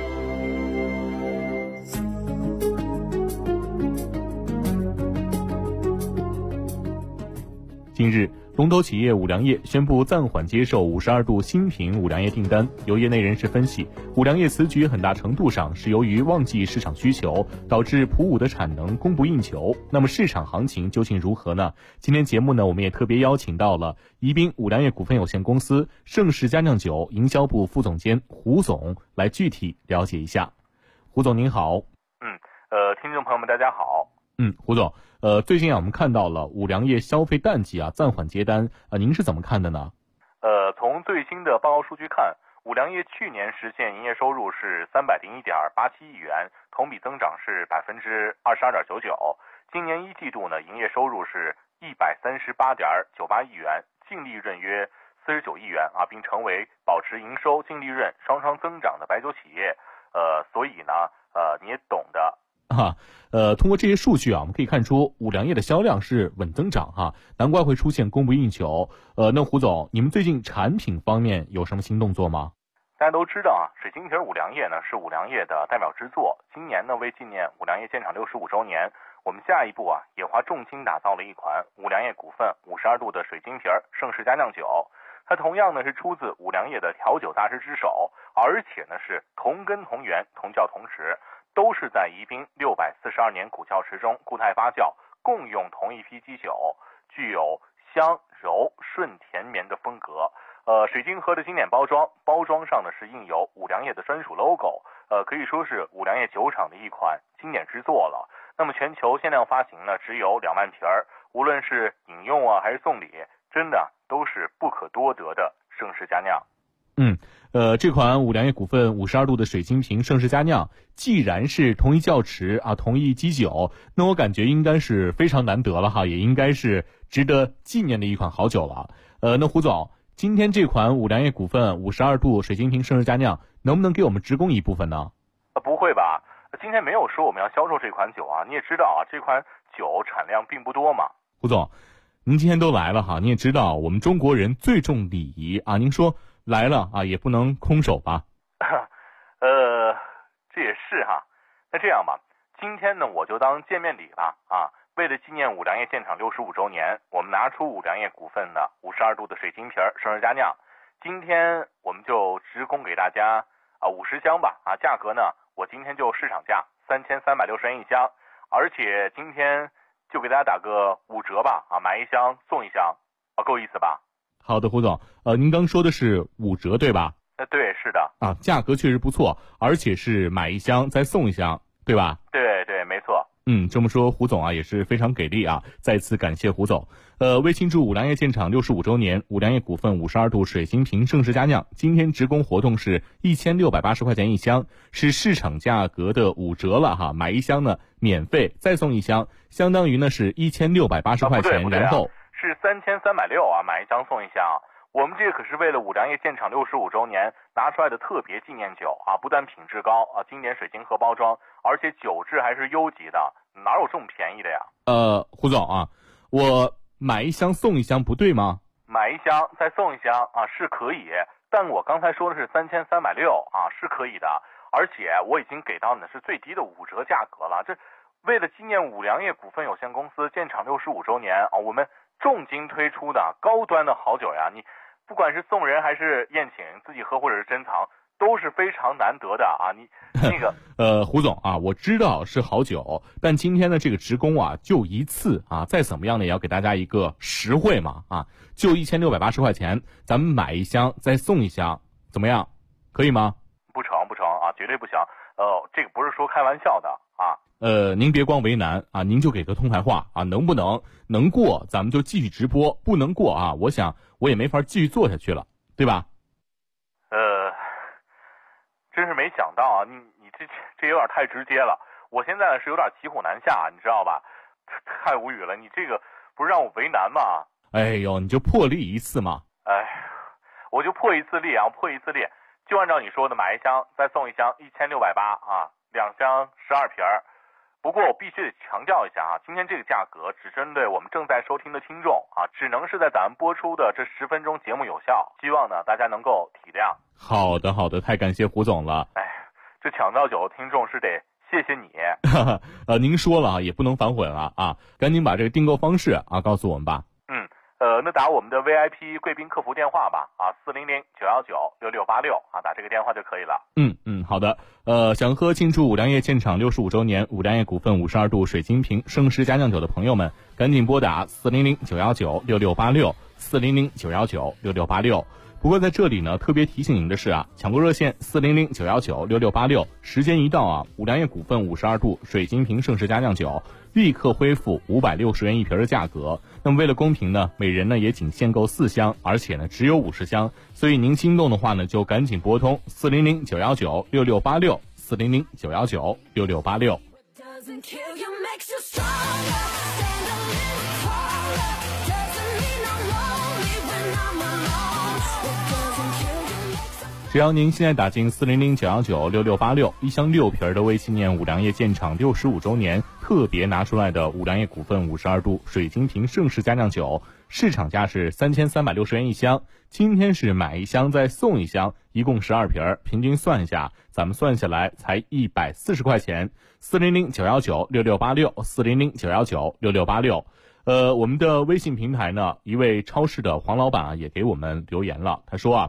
近日，龙头企业五粮液宣布暂缓接受52度新品五粮液订单。有业内人士分析，五粮液此举很大程度上是由于旺季市场需求，导致普五的产能供不应求。那么市场行情究竟如何呢？今天节目呢，我们也特别邀请到了宜宾五粮液股份有限公司盛世佳酿酒营销部副总监胡总来具体了解一下。胡总您好。 听众朋友们大家好。 胡总，最近我们看到了五粮液消费淡季暂缓接单，您是怎么看的呢？ 从最新的报告数据看，五粮液去年实现营业收入是301.87亿元，同比增长是22.99%。今年1季度呢，营业收入是138.98亿元，净利润约49亿元并成为保持营收、净利润双双增长的白酒企业。所以呢，你也懂的。 通过这些数据我们可以看出五粮液的销量是稳增长难怪会出现供不应求。那胡总，你们最近产品方面有什么新动作吗？ 大家都知道水晶瓶五粮液呢是五粮液的代表之作。今年呢，为纪念五粮液建厂65周年，我们下一步也花重金打造了一款五粮液股份52度的水晶瓶盛世佳酿酒。它同样呢是出自五粮液的调酒大师之手，而且呢是同根同源、同窖同池，都是在宜宾642年古窖池中固态发酵，共用同一批基酒，具有香柔顺甜绵的风格。水晶盒的经典包装上呢是印有五粮液的专属 logo，可以说是五粮液酒厂的一款经典之作了。 那么全球限量发行呢只有2万瓶儿，无论是饮用啊还是送礼，真的都是不可多得的盛世佳酿。 这款五粮液股份52度的水晶瓶盛世佳酿，既然是同一窖池啊，同一基酒，那我感觉应该是非常难得了哈，也应该是值得纪念的一款好酒了。那胡总，今天这款五粮液股份52度水晶瓶盛世佳酿，能不能给我们直供一部分呢？ 不会吧？今天没有说我们要销售这款酒啊，你也知道啊，这款酒产量并不多嘛。 胡总，您今天都来了哈，你也知道我们中国人最重礼仪啊，您说来了啊，也不能空手吧？ 这也是哈。那这样吧，今天呢我就当见面礼吧啊。为了纪念五粮液建厂65周年，我们拿出五粮液股份的52度的水晶瓶盛世佳酿，今天我们就直供给大家50箱吧啊，价格呢我今天就市场价3360元一箱，而且今天就给大家打个5折吧啊，买1箱送1箱啊，够意思吧？ 好的，胡总，您刚说的是5折对吧？ 对，是的。 啊，价格确实不错，而且是买1箱再送1箱，对吧？ 对，没错。 这么说胡总啊也是非常给力啊，再次感谢胡总。为庆祝五粮液建厂65周年，五粮液股份52度水晶瓶盛世佳酿今天直供活动是1680块钱1箱，是市场价格的5折了哈，买1箱呢免费再送1箱，相当于呢是1680块钱，然后是3360啊，买1箱送1箱。我们这个可是为了五粮液建厂65周年拿出来的特别纪念酒啊，不但品质高啊，经典水晶盒包装，而且酒质还是优级的，哪有这么便宜的呀？ 胡总啊，我买1箱送1箱不对吗？ 买1箱再送1箱啊是可以，但我刚才说的是3360啊，是可以的，而且我已经给到你的是最低的5折价格了。这为了纪念五粮液股份有限公司建厂65周年啊，我们重金推出的高端的好酒呀，你不管是送人还是宴请，自己喝或者是珍藏，都是非常难得的啊！你那个胡总啊，我知道是好酒，但今天的这个直供啊，就1次啊，再怎么样呢，也要给大家一个实惠嘛啊，就1680块钱，咱们买1箱再送1箱，怎么样？可以吗？ 不成啊，绝对不行！这个不是说开玩笑的啊。 您别光为难啊，您就给个痛快话啊，能不能能过咱们就继续直播，不能过啊，我想我也没法继续做下去了，对吧？ 真是没想到啊，你这有点太直接了，我现在是有点骑虎难下，你知道吧？太无语了，你这个不是让我为难吗？ 哎呦，你就破例1次嘛。 我就破1次例啊，破1次例，就按照你说的，买1箱再送1箱，1680啊，2箱12瓶儿。不过我必须得强调一下啊，今天这个价格只针对我们正在收听的听众啊，只能是在咱们播出的这10分钟节目有效，希望呢大家能够体谅。 好的，太感谢胡总了。 这抢到酒的听众是得谢谢你。 您说了啊，也不能反悔了啊，赶紧把这个订购方式啊告诉我们吧。 那打我们的 VIP 贵宾客服电话吧啊，400-919-6686啊，打这个电话就可以了。 好的。想喝庆祝五粮液建厂65周年五粮液股份52度水晶瓶盛世佳酿酒的朋友们，赶紧拨打400-919-6686 400-919-6686。不过在这里呢，特别提醒您的是啊，抢购热线400-919-6686，时间一到啊，五粮液股份52度水晶瓶盛世佳酿酒立刻恢复560元一瓶的价格。那么为了公平呢，每人呢也仅限购4箱，而且呢只有50箱，所以您心动的话呢，就赶紧拨通400-919-6686 400-919-6686。只要您现在打进400-919-6686，一箱6瓶的为纪念五粮液建厂65周年特别拿出来的五粮液股份52度水晶瓶盛世佳酿酒，市场价是3360元一箱，今天是买1箱再送1箱，一共12瓶，平均算一下，咱们算下来才140块钱。400-919-6686 400-919-6686。我们的微信平台呢，一位超市的黄老板啊也给我们留言了，他说啊，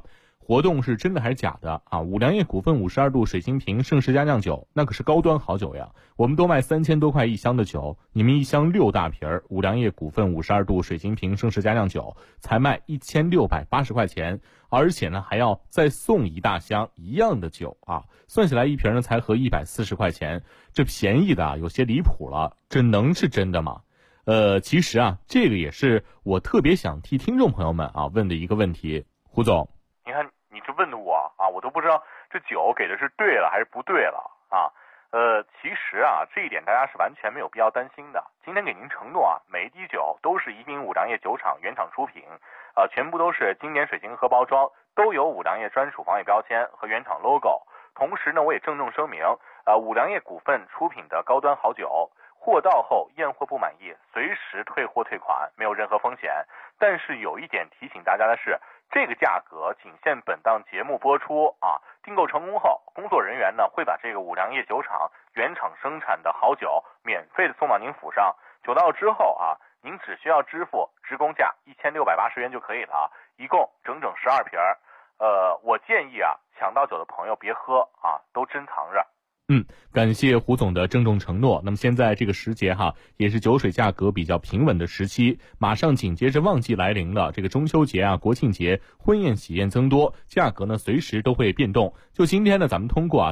活动是真的还是假的啊？五粮液股份52度水晶瓶盛世佳酿酒，那可是高端好酒呀。我们都卖3000多块一箱的酒，你们一箱6大瓶五粮液股份52度水晶瓶盛世佳酿酒才卖1680块钱，而且呢还要再送一大箱一样的酒啊，算起来一瓶呢才合140块钱，这便宜的有些离谱了，这能是真的吗？其实啊，这个也是我特别想替听众朋友们啊问的一个问题。胡总， 你看你这问的我啊，我都不知道这酒给的是对了还是不对了啊。其实啊，这一点大家是完全没有必要担心的。今天给您承诺啊，每一滴酒都是宜宾五粮液酒厂原厂出品，全部都是经典水晶盒包装，都有五粮液专属防伪标签和原厂 logo。同时呢，我也郑重声明，五粮液股份出品的高端好酒，货到后验货不满意，随时退货退款，没有任何风险。但是有一点提醒大家的是，这个价格仅限本档节目播出啊。订购成功后，工作人员呢会把这个五粮液酒厂原厂生产的好酒免费的送到您府上。酒到之后啊，您只需要支付职工价1680元就可以了，一共整整12瓶。我建议啊，抢到酒的朋友别喝啊，都珍藏着。 感谢胡总的郑重承诺。那么现在这个时节哈，也是酒水价格比较平稳的时期，马上紧接着旺季来临了。这个中秋节啊、国庆节，婚宴喜宴增多，价格呢随时都会变动。就今天呢，咱们通过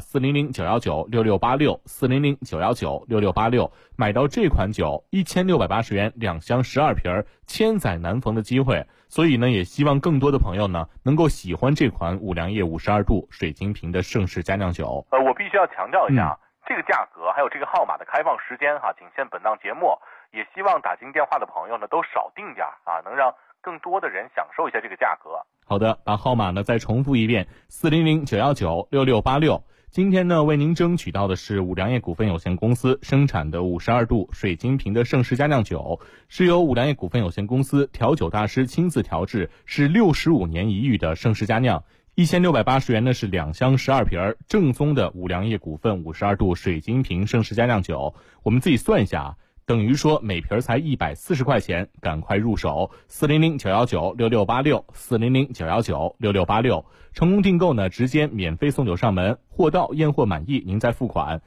400-919-6686，400-919-6686买到这款酒，1680元2箱12瓶，千载难逢的机会。所以呢，也希望更多的朋友呢能够喜欢这款五粮液52度水晶瓶的盛世佳酿酒。 我必须要强调一下，这个价格还有这个号码的开放时间哈，仅限本档节目。也希望打进电话的朋友呢都少订点啊，能让更多的人享受一下这个价格。 好的，把号码呢再重复一遍，400-919-6686。今天呢，为您争取到的是五粮液股份有限公司生产的52度水晶瓶的盛世佳酿酒，是由五粮液股份有限公司调酒大师亲自调制，是65年一遇的盛世佳酿。1680元呢是2箱12瓶，正宗的五粮液股份52度水晶瓶盛世佳酿酒。我们自己算一下啊，等于说每瓶才140块钱，赶快入手，400-919-6686，400-919-6686。成功订购呢，直接免费送酒上门，货到验货满意您再付款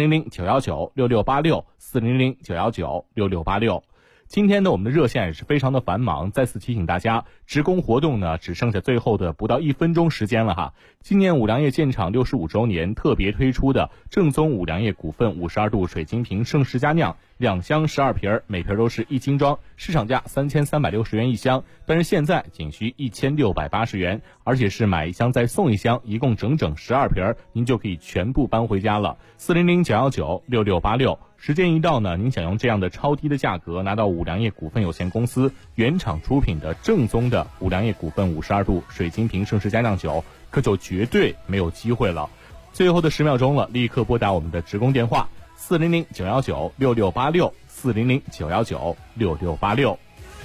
，400-919-6686，400-919-6686。今天呢，我们的热线也是非常的繁忙，再次提醒大家，职工活动呢只剩下最后的不到1分钟时间了哈。今年五粮液建厂65周年特别推出的正宗五粮液股份52度水晶瓶盛世佳酿，2箱12瓶，每瓶都是1斤装，市场价3360元一箱，但是现在仅需1680元，而且是买一箱再送一箱，一共整整12瓶，您就可以全部搬回家了。400-919-6686。时间一到呢，您想用这样的超低的价格拿到五粮液股份有限公司原厂出品的正宗的五粮液股份52度水晶瓶盛世佳酿酒，可就绝对没有机会了。最后的10秒钟了，立刻拨打我们的职工电话400-919-6686， 400-919-6686。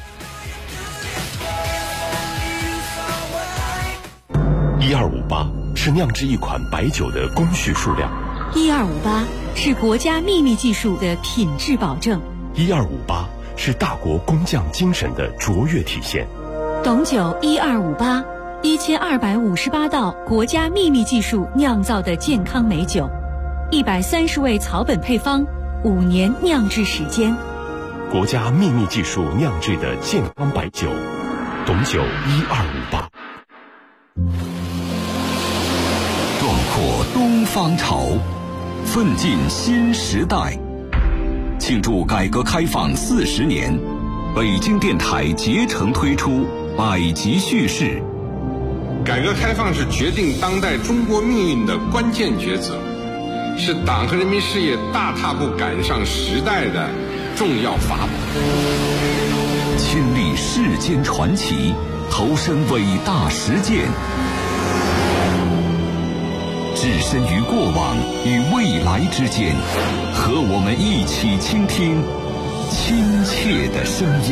1258是酿制一款白酒的工序数量 ，1258是国家秘密技术的品质保证 ，1258是大国工匠精神的卓越体现。 董酒1258 1258道国家秘密技术酿造的健康美酒，130味草本配方，5年酿制时间， 国家秘密技术酿制的健康白酒，董酒1258。 壮阔东方潮，奋进新时代。庆祝改革开放40年，北京电台竭诚推出百集叙事。 改革开放是决定当代中国命运的关键抉择，是党和人民事业大踏步赶上时代的重要法宝。 亲历世间传奇，投身伟大实践，置身于过往与未来之间，和我们一起倾听亲切的声音。